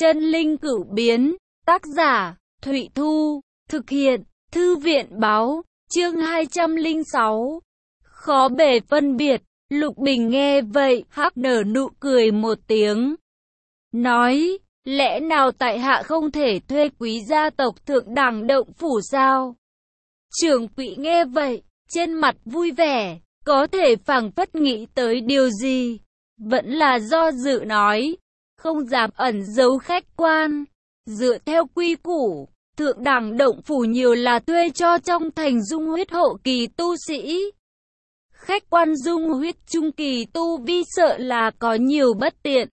Chân linh cửu biến, tác giả, Thụy Thu, thực hiện, Thư viện báo, chương 206. Khó bề phân biệt, Lục Bình nghe vậy, hắc nở nụ cười một tiếng. Nói, lẽ nào tại hạ không thể thuê quý gia tộc thượng đẳng động phủ sao? Trưởng quỹ nghe vậy, trên mặt vui vẻ, có thể phảng phất nghĩ tới điều gì, vẫn là do dự nói, không dám ẩn giấu khách quan. Dựa theo quy củ, thượng đẳng động phủ nhiều là thuê cho trong thành dung huyết hậu kỳ tu sĩ. Khách quan dung huyết trung kỳ tu vi sợ là có nhiều bất tiện.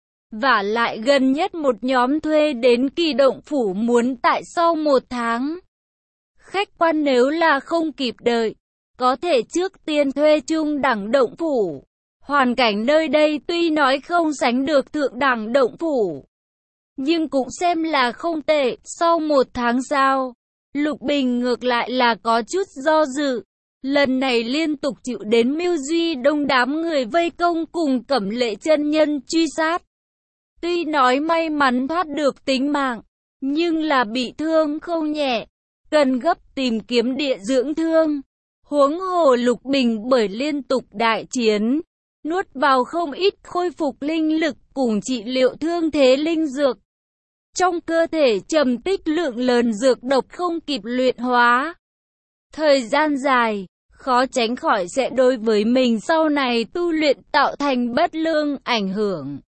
Vả lại gần nhất một nhóm thuê đến kỳ động phủ muốn tại sau 1 tháng. Khách quan nếu là không kịp đợi, có thể trước tiên thuê trung đẳng động phủ. Hoàn cảnh nơi đây tuy nói không sánh được thượng đẳng động phủ, nhưng cũng xem là không tệ. Sau 1 tháng sau, Lục Bình ngược lại là có chút do dự. Lần này liên tục chịu đến Mưu Duy đông đám người vây công cùng Cẩm Lệ chân nhân truy sát. Tuy nói may mắn thoát được tính mạng, nhưng là bị thương không nhẹ, cần gấp tìm kiếm địa dưỡng thương. Huống hồ Lục Bình bởi liên tục đại chiến, nuốt vào không ít khôi phục linh lực cùng trị liệu thương thế linh dược. Trong cơ thể trầm tích lượng lớn dược độc không kịp luyện hóa. Thời gian dài, khó tránh khỏi sẽ đối với mình sau này tu luyện tạo thành bất lương ảnh hưởng.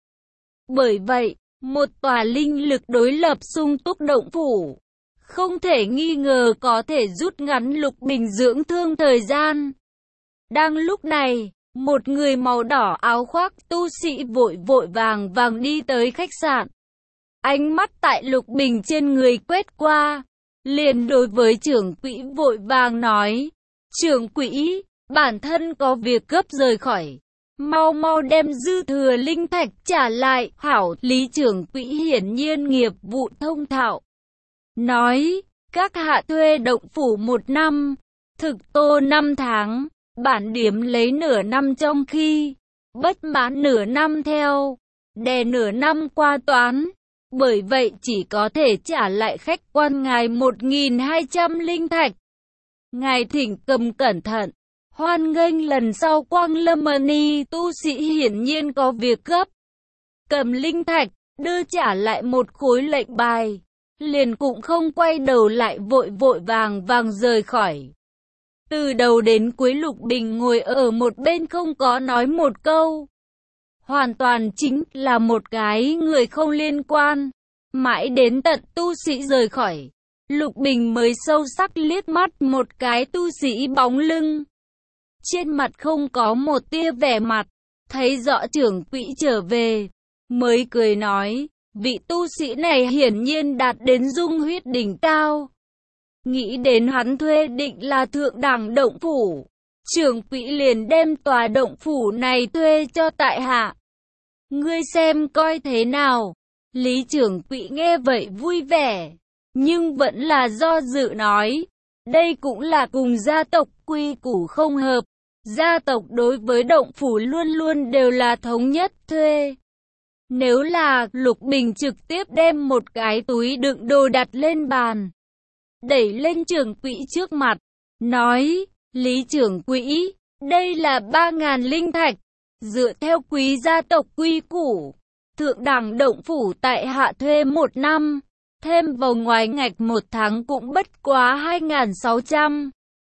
Bởi vậy, một tòa linh lực đối lập sung túc động phủ, không thể nghi ngờ có thể rút ngắn Lục Bình dưỡng thương thời gian. Đang lúc này, một người màu đỏ áo khoác tu sĩ vội vàng đi tới khách sạn. Ánh mắt tại Lục Bình trên người quét qua, liền đối với trưởng quỹ vội vàng nói, trưởng quỹ, bản thân có việc gấp rời khỏi, mau đem dư thừa linh thạch trả lại. Hảo, Lý trưởng quỹ hiển nhiên nghiệp vụ thông thạo, nói, các hạ thuê động phủ 1 năm, thực tô 5 tháng, bản điếm lấy nửa năm, trong khi bất mãn nửa năm theo, đè nửa năm qua toán. Bởi vậy chỉ có thể trả lại khách quan ngài 1.200 linh thạch. Ngài thỉnh cầm cẩn thận, hoan nghênh lần sau quang lâm mani. Tu sĩ hiển nhiên có việc gấp, cầm linh thạch, đưa trả lại một khối lệnh bài, liền cũng không quay đầu lại vội vàng rời khỏi. Từ đầu đến cuối Lục Bình ngồi ở một bên không có nói một câu. Hoàn toàn chính là một cái người không liên quan. Mãi đến tận tu sĩ rời khỏi, Lục Bình mới sâu sắc liếc mắt một cái tu sĩ bóng lưng. Trên mặt không có một tia vẻ mặt, thấy rõ trưởng quỹ trở về, mới cười nói, vị tu sĩ này hiển nhiên đạt đến dung huyết đỉnh cao. Nghĩ đến hắn thuê định là thượng đẳng động phủ, trưởng quỹ liền đem tòa động phủ này thuê cho tại hạ. Ngươi xem coi thế nào? Lý trưởng quỹ nghe vậy vui vẻ, nhưng vẫn là do dự nói, đây cũng là cùng gia tộc quy củ không hợp. Gia tộc đối với động phủ luôn luôn đều là thống nhất thuê. Nếu là Lục Bình trực tiếp đem một cái túi đựng đồ đặt lên bàn, đẩy lên trưởng quỹ trước mặt, nói, Lý trưởng quỹ, đây là 3.000 linh thạch, dựa theo quý gia tộc quy củ, thượng đẳng động phủ tại hạ thuê 1 năm, thêm vào ngoài ngạch 1 tháng cũng bất quá 2.600.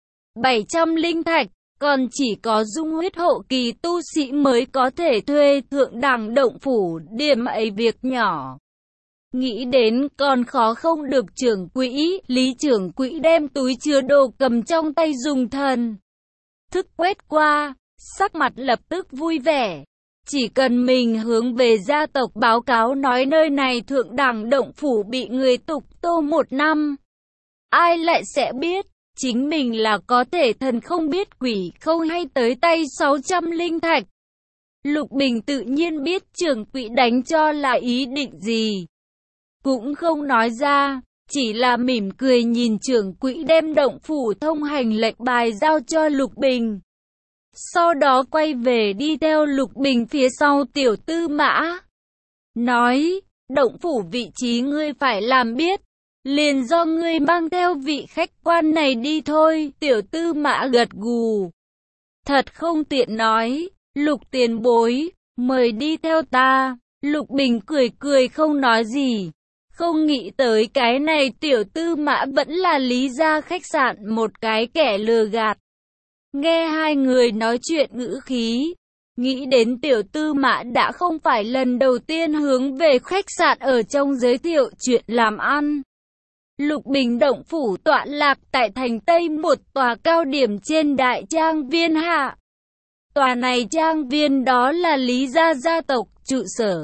700 linh thạch, còn chỉ có dung huyết hậu kỳ tu sĩ mới có thể thuê thượng đẳng động phủ. Điểm ấy việc nhỏ, nghĩ đến còn khó không được. Trưởng quỹ, Lý trưởng quỹ đem túi chứa đồ cầm trong tay dùng thần thức quét qua, sắc mặt lập tức vui vẻ. Chỉ cần mình hướng về gia tộc báo cáo nói nơi này thượng đẳng động phủ bị người tục tô 1 năm, ai lại sẽ biết, chính mình là có thể thần không biết quỷ không hay tới tay 600 linh thạch. Lục Bình tự nhiên biết trưởng quỹ đánh cho là ý định gì, cũng không nói ra, chỉ là mỉm cười nhìn trưởng quỹ đem động phủ thông hành lệnh bài giao cho Lục Bình. Sau đó quay về đi theo Lục Bình phía sau Tiểu Tư Mã. Nói, Động phủ vị trí ngươi phải làm biết, liền do ngươi mang theo vị khách quan này đi thôi. Tiểu Tư Mã gật gù. Thật không tiện nói, Lục tiền bối, mời đi theo ta. Lục Bình cười cười không nói gì. Không nghĩ tới cái này Tiểu Tư Mã vẫn là Lý gia khách sạn một cái kẻ lừa gạt. Nghe hai người nói chuyện ngữ khí, nghĩ đến Tiểu Tư Mã đã không phải lần đầu tiên hướng về khách sạn ở trong giới thiệu chuyện làm ăn. Lục Bình động phủ tọa lạc tại thành Tây một tòa cao điểm trên đại trang viên hạ. Tòa này trang viên đó là Lý gia gia tộc trụ sở.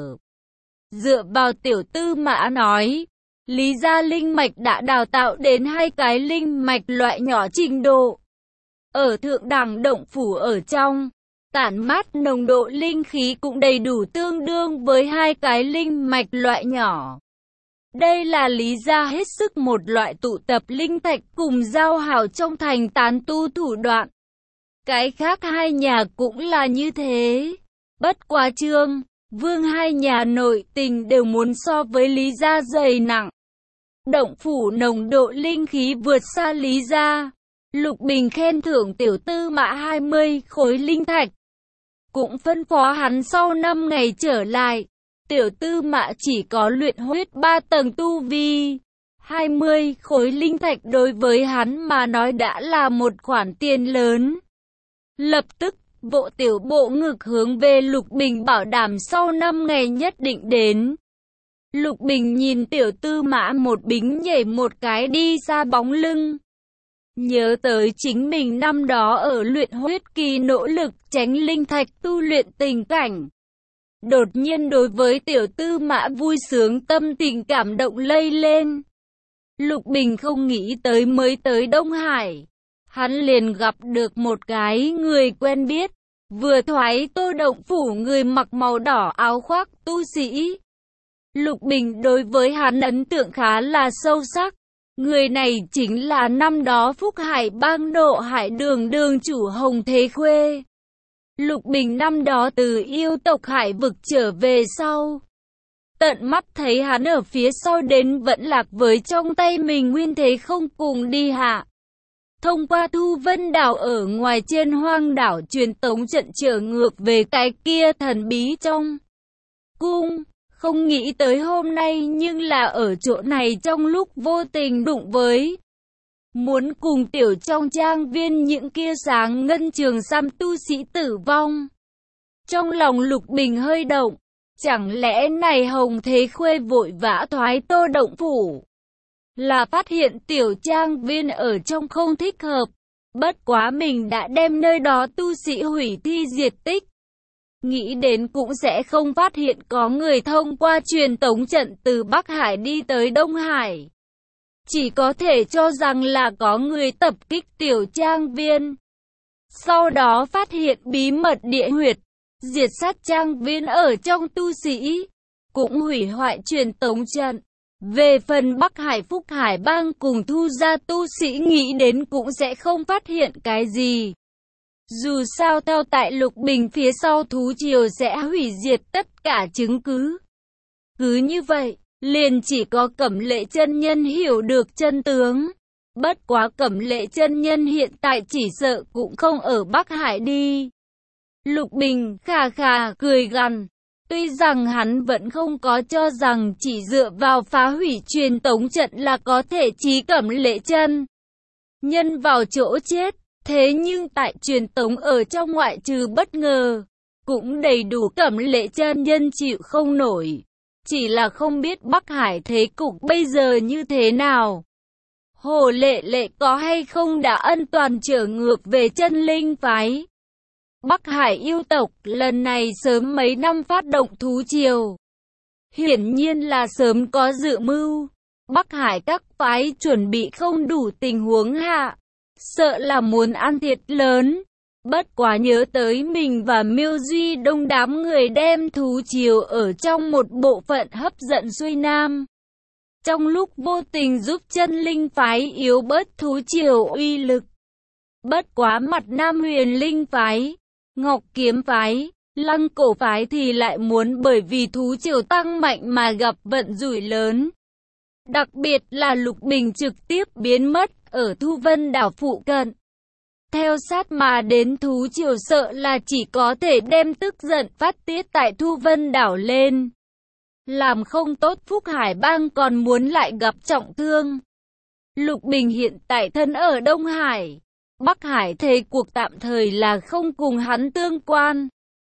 Dựa vào Tiểu Tư Mã nói, Lý gia linh mạch đã đào tạo đến 2 cái linh mạch loại nhỏ trình độ. Ở thượng đẳng động phủ ở trong, tản mát nồng độ linh khí cũng đầy đủ tương đương với 2 cái linh mạch loại nhỏ. Đây là Lý gia hết sức một loại tụ tập linh thạch cùng giao hảo trong thành tán tu thủ đoạn. Cái khác hai nhà cũng là như thế. Bất quá Trương, Vương hai nhà nội tình đều muốn so với Lý gia dày nặng. Động phủ nồng độ linh khí vượt xa Lý gia. Lục Bình khen thưởng Tiểu Tư Mã 20 khối linh thạch. Cũng phân phó hắn sau 5 ngày trở lại. Tiểu Tư Mã chỉ có luyện huyết 3 tầng tu vi. 20 khối linh thạch đối với hắn mà nói đã là một khoản tiền lớn. Lập tức, vỗ tiểu bộ ngực hướng về Lục Bình bảo đảm sau 5 ngày nhất định đến. Lục Bình nhìn Tiểu Tư Mã một bính nhảy một cái đi xa bóng lưng. Nhớ tới chính mình năm đó ở luyện huyết kỳ nỗ lực tránh linh thạch tu luyện tình cảnh. Đột nhiên đối với Tiểu Tư Mã vui sướng tâm tình cảm động lây lên. Lục Bình không nghĩ tới mới tới Đông Hải. Hắn liền gặp được một cái người quen biết. Vừa thoái Tô động phủ người mặc màu đỏ áo khoác tu sĩ. Lục Bình đối với hắn ấn tượng khá là sâu sắc. Người này chính là năm đó Phúc Hải bang Nộ Hải đường đường chủ Hồng Thế Khuê. Lục Bình năm đó từ yêu tộc Hải vực trở về sau. Tận mắt thấy hắn ở phía sau đến vẫn lạc với trong tay mình nguyên thế không cùng đi hạ. Thông qua Thu Vân đảo ở ngoài trên hoang đảo truyền tống trận trở ngược về cái kia thần bí trong cung. Không nghĩ tới hôm nay nhưng là ở chỗ này trong lúc vô tình đụng với. Muốn cùng tiểu trong trang viên những kia sáng ngân trường xăm tu sĩ tử vong. Trong lòng Lục Bình hơi động. Chẳng lẽ này Hồng Thế Khuê vội vã thoái Tô động phủ. Là phát hiện tiểu trang viên ở trong không thích hợp. Bất quá mình đã đem nơi đó tu sĩ hủy thi diệt tích. Nghĩ đến cũng sẽ không phát hiện có người thông qua truyền tống trận từ Bắc Hải đi tới Đông Hải. Chỉ có thể cho rằng là có người tập kích tiểu trang viên. Sau đó phát hiện bí mật địa huyệt, diệt sát trang viên ở trong tu sĩ, cũng hủy hoại truyền tống trận. Về phần Bắc Hải Phúc Hải bang cùng Thu gia tu sĩ nghĩ đến cũng sẽ không phát hiện cái gì. Dù sao theo tại Lục Bình phía sau thú triều sẽ hủy diệt tất cả chứng cứ. Cứ như vậy, liền chỉ có Cẩm Lệ chân nhân hiểu được chân tướng. Bất quá Cẩm Lệ chân nhân hiện tại chỉ sợ cũng không ở Bắc Hải đi. Lục Bình khà khà cười gằn. Tuy rằng hắn vẫn không có cho rằng chỉ dựa vào phá hủy truyền tống trận là có thể trí Cẩm Lệ chân nhân vào chỗ chết. Thế nhưng tại truyền tống ở trong ngoại trừ bất ngờ, cũng đầy đủ Cẩm Lệ chân nhân chịu không nổi. Chỉ là không biết Bắc Hải thế cục bây giờ như thế nào. Hồ Lệ Lệ có hay không đã ân toàn trở ngược về chân linh phái. Bắc Hải yêu tộc lần này sớm mấy năm phát động thú triều. Hiển nhiên là sớm có dự mưu. Bắc Hải các phái chuẩn bị không đủ tình huống hạ. Sợ là muốn ăn thiệt lớn. Bất quá nhớ tới mình và Miêu Duy đông đám người đem thú triều ở trong một bộ phận hấp dẫn xuôi nam. Trong lúc vô tình giúp chân linh phái yếu bớt thú triều uy lực. Bất quá mặt Nam Huyền linh phái, Ngọc Kiếm phái, Lăng Cổ phái thì lại muốn bởi vì thú triều tăng mạnh mà gặp vận rủi lớn. Đặc biệt là Lục Bình trực tiếp biến mất ở Thu Vân đảo phụ cận. Theo sát mà đến thú triều sợ là chỉ có thể đem tức giận phát tiết tại Thu Vân đảo lên. Làm không tốt Phúc Hải Bang còn muốn lại gặp trọng thương. Lục Bình hiện tại thân ở Đông Hải. Bắc Hải thế cuộc tạm thời là không cùng hắn tương quan.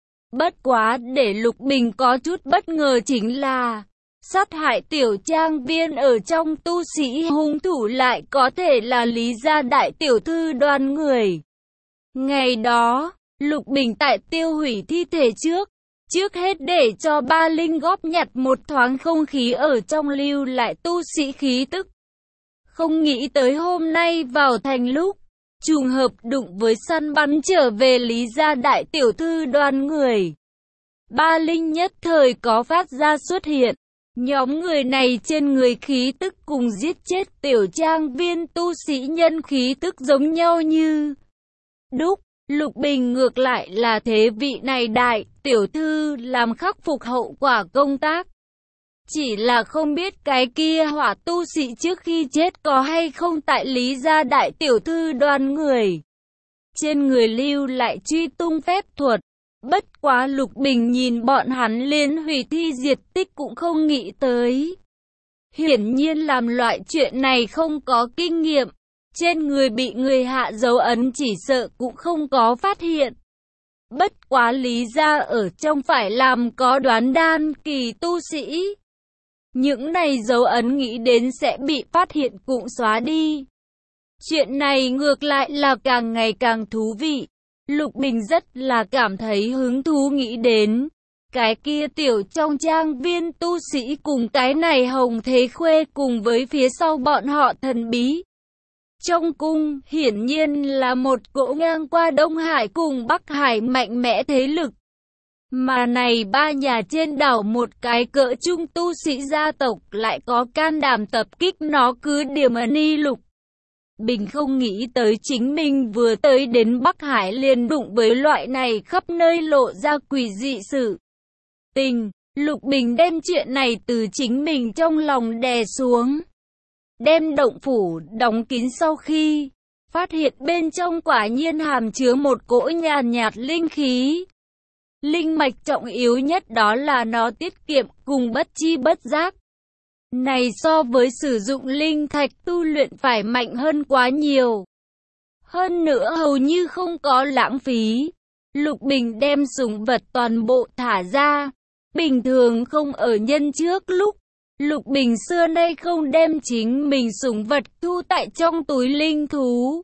Bất quá để Lục Bình có chút bất ngờ chính là sát hại tiểu trang viên ở trong tu sĩ hung thủ lại có thể là Lý gia đại tiểu thư Đoàn Người. Ngày đó, Lục Bình tại tiêu hủy thi thể trước hết để cho Ba Linh góp nhặt một thoáng không khí ở trong lưu lại tu sĩ khí tức. Không nghĩ tới hôm nay vào thành lúc trùng hợp đụng với săn bắn trở về Lý gia đại tiểu thư Đoàn Người. Ba Linh nhất thời có phát ra xuất hiện. Nhóm người này trên người khí tức cùng giết chết tiểu trang viên tu sĩ nhân khí tức giống nhau như đúc. Lục Bình ngược lại là thế vị này đại tiểu thư làm khắc phục hậu quả công tác. Chỉ là không biết cái kia hỏa tu sĩ trước khi chết có hay không tại Lý gia đại tiểu thư Đoàn Người. Trên người lưu lại truy tung phép thuật. Bất quá Lục Bình nhìn bọn hắn liên hủy thi diệt tích cũng không nghĩ tới. Hiển nhiên làm loại chuyện này không có kinh nghiệm. Trên người bị người hạ dấu ấn chỉ sợ cũng không có phát hiện. Bất quá Lý gia ở trong phải làm có đoán đan kỳ tu sĩ. Những này dấu ấn nghĩ đến sẽ bị phát hiện cũng xóa đi. Chuyện này ngược lại là càng ngày càng thú vị. Lục Bình rất là cảm thấy hứng thú nghĩ đến. Cái kia tiểu trong trang viên tu sĩ cùng cái này Hồng Thế Khuê cùng với phía sau bọn họ thần bí. Trong cung, hiển nhiên là một cỗ ngang qua Đông Hải cùng Bắc Hải mạnh mẽ thế lực. Mà này ba nhà trên đảo một cái cỡ trung tu sĩ gia tộc lại có can đảm tập kích nó cứ điểm ở Ni Lục. Bình không nghĩ tới chính mình vừa tới đến Bắc Hải liền đụng với loại này khắp nơi lộ ra quỷ dị sự tình. Lục Bình đem chuyện này từ chính mình trong lòng đè xuống. Đem động phủ đóng kín sau khi phát hiện bên trong quả nhiên hàm chứa một cỗ nhàn nhạt linh khí. Linh mạch trọng yếu nhất đó là nó tiết kiệm cùng bất chi bất giác. Này so với sử dụng linh thạch tu luyện phải mạnh hơn quá nhiều. Hơn nữa hầu như không có lãng phí. Lục Bình đem sủng vật toàn bộ thả ra. Bình thường không ở nhân trước lúc. Lục Bình xưa nay không đem chính mình sủng vật thu tại trong túi linh thú.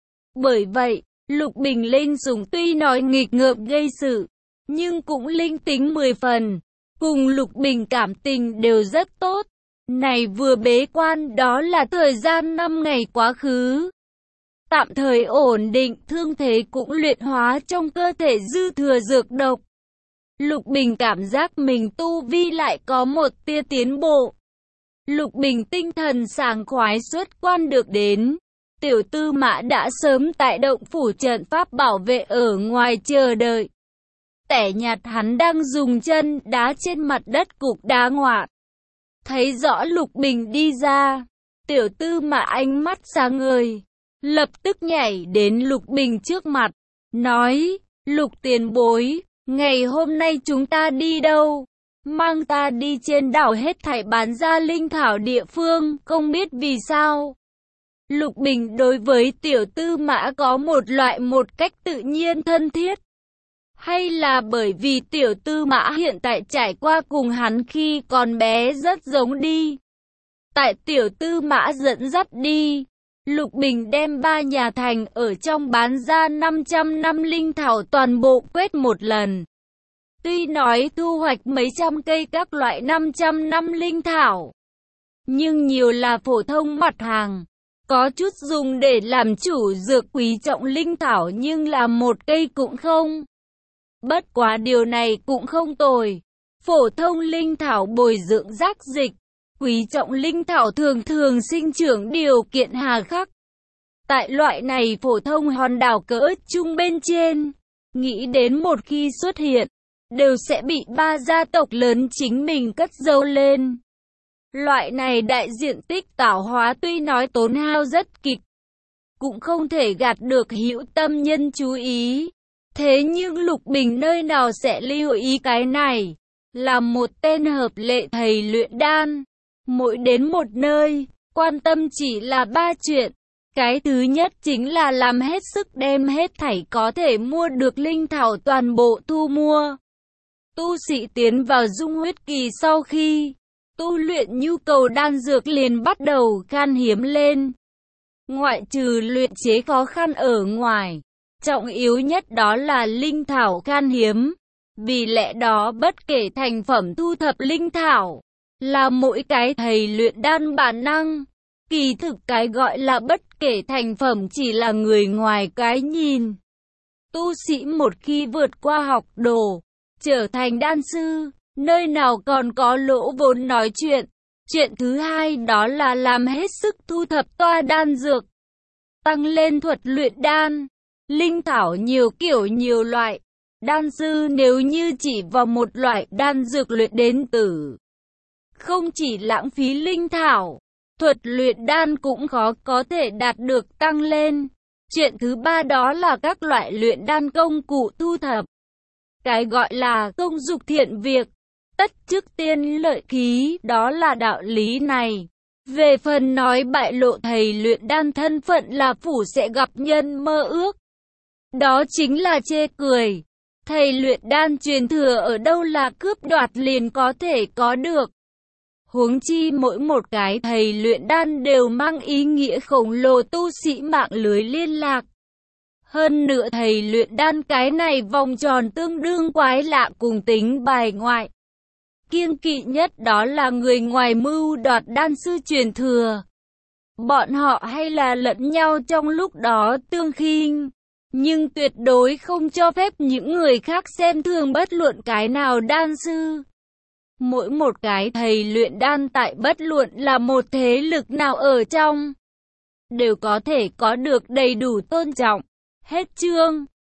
Bởi vậy, Lục Bình linh sủng tuy nói nghịch ngợm gây sự, nhưng cũng linh tính 10 phần. Cùng Lục Bình cảm tình đều rất tốt. Này vừa bế quan đó là thời gian 5 ngày quá khứ. Tạm thời ổn định thương thế cũng luyện hóa trong cơ thể dư thừa dược độc. Lục Bình cảm giác mình tu vi lại có một tia tiến bộ. Lục Bình tinh thần sảng khoái xuất quan được đến. Tiểu Tư Mã đã sớm tại động phủ trận pháp bảo vệ ở ngoài chờ đợi. Tẻ nhạt hắn đang dùng chân đá trên mặt đất cục đá ngoạc. Thấy rõ Lục Bình đi ra, Tiểu Tư Mã ánh mắt sáng ngời, lập tức nhảy đến Lục Bình trước mặt, nói, Lục tiền bối, ngày hôm nay chúng ta đi đâu? Mang ta đi trên đảo hết thảy bán ra linh thảo địa phương, không biết vì sao. Lục Bình đối với Tiểu Tư Mã có một cách tự nhiên thân thiết. Hay là bởi vì Tiểu Tư Mã hiện tại trải qua cùng hắn khi còn bé rất giống đi. Tại Tiểu Tư Mã dẫn dắt đi, Lục Bình đem 3 nhà thành ở trong bán ra 500 năm linh thảo toàn bộ quét một lần. Tuy nói thu hoạch mấy trăm cây các loại 500 năm linh thảo, nhưng nhiều là phổ thông mặt hàng. Có chút dùng để làm chủ dược quý trọng linh thảo nhưng làm một cây cũng không. Bất quá điều này cũng không tồi. Phổ thông linh thảo bồi dưỡng rác dịch, quý trọng linh thảo thường thường sinh trưởng điều kiện hà khắc. Tại loại này phổ thông hòn đảo cỡ trung bên trên, nghĩ đến một khi xuất hiện, đều sẽ bị ba gia tộc lớn chính mình cất giấu lên. Loại này đại diện tích tạo hóa tuy nói tốn hao rất kịch, cũng không thể gạt được hữu tâm nhân chú ý. Thế nhưng Lục Bình nơi nào sẽ lưu ý cái này? Là một tên hợp lệ thầy luyện đan, mỗi đến một nơi, quan tâm chỉ là ba chuyện. Cái thứ nhất chính là làm hết sức đem hết thảy có thể mua được linh thảo toàn bộ thu mua. Tu sĩ tiến vào dung huyết kỳ sau khi tu luyện, nhu cầu đan dược liền bắt đầu khan hiếm lên. Ngoại trừ luyện chế khó khăn ở ngoài, trọng yếu nhất đó là linh thảo khan hiếm. Vì lẽ đó bất kể thành phẩm thu thập linh thảo là mỗi cái thầy luyện đan bản năng. Kỳ thực cái gọi là bất kể thành phẩm chỉ là người ngoài cái nhìn. Tu sĩ một khi vượt qua học đồ, trở thành đan sư, nơi nào còn có lỗ vốn nói chuyện. Chuyện thứ hai đó là làm hết sức thu thập toa đan dược, tăng lên thuật luyện đan. Linh thảo nhiều kiểu nhiều loại, đan sư nếu như chỉ vào một loại đan dược luyện đến tử, không chỉ lãng phí linh thảo, thuật luyện đan cũng khó có thể đạt được tăng lên. Chuyện thứ ba đó là các loại luyện đan công cụ thu thập. Cái gọi là công dục thiện việc, tất trước tiên lợi khí, đó là đạo lý này. Về phần nói bại lộ thầy luyện đan thân phận là phủ sẽ gặp nhân mơ ước, đó chính là chê cười. Thầy luyện đan truyền thừa ở đâu là cướp đoạt liền có thể có được. Huống chi mỗi một cái thầy luyện đan đều mang ý nghĩa khổng lồ tu sĩ mạng lưới liên lạc. Hơn nữa thầy luyện đan cái này vòng tròn tương đương quái lạ cùng tính bài ngoại. Kiêng kỵ nhất đó là người ngoài mưu đoạt đan sư truyền thừa. Bọn họ hay là lẫn nhau trong lúc đó tương khinh, nhưng tuyệt đối không cho phép những người khác xem thường bất luận cái nào đan sư. Mỗi một cái thầy luyện đan tại bất luận là một thế lực nào ở trong, đều có thể có được đầy đủ tôn trọng. Hết chương.